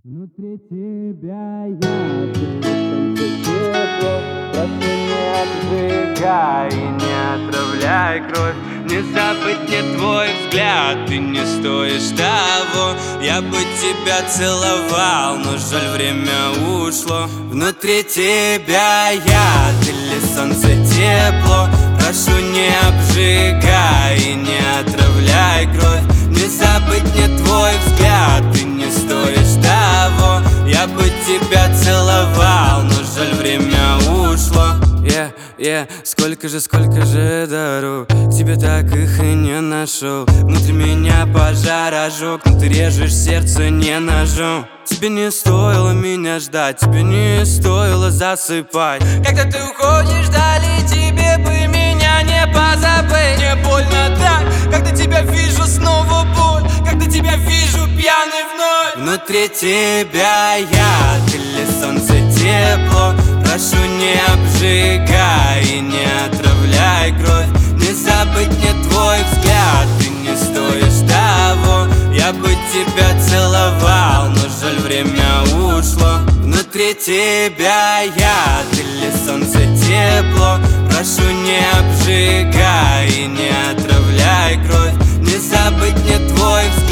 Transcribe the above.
Внутри тебя я, прошу, не обжигай и не отравляй кровь. Не забыть мне твой взгляд, ты не стоишь того. Я бы тебя целовал, но жаль, время ушло. Внутри тебя я, ты ли солнце, тепло. Прошу, не обжигай и не отравляй кровь. Не забыть мне твой взгляд, ты не стоишь того. Я бы тебя целовал, но жаль, время ушло. Сколько же дорог, к тебе так их и не нашел. Внутри меня пожар ожег, но ты режешь сердце не ножом. Тебе не стоило меня ждать, тебе не стоило засыпать. Когда ты уходишь вдали, тебе бы меня не позабыть. Мне больно так, когда тебя вижу, снова боль. Когда тебя вижу пьяный вновь. Внутри тебя я, ты ли солнце, тепло. Прошу, не обжигай и не отравляй кровь. Не забыть мне твой взгляд, ты не стоишь того. Я бы тебя целовал, но жаль, время ушло. Внутри тебя я, ты ли солнце, тепло. Прошу, не обжигай и не отравляй кровь. Не забыть мне твой взгляд.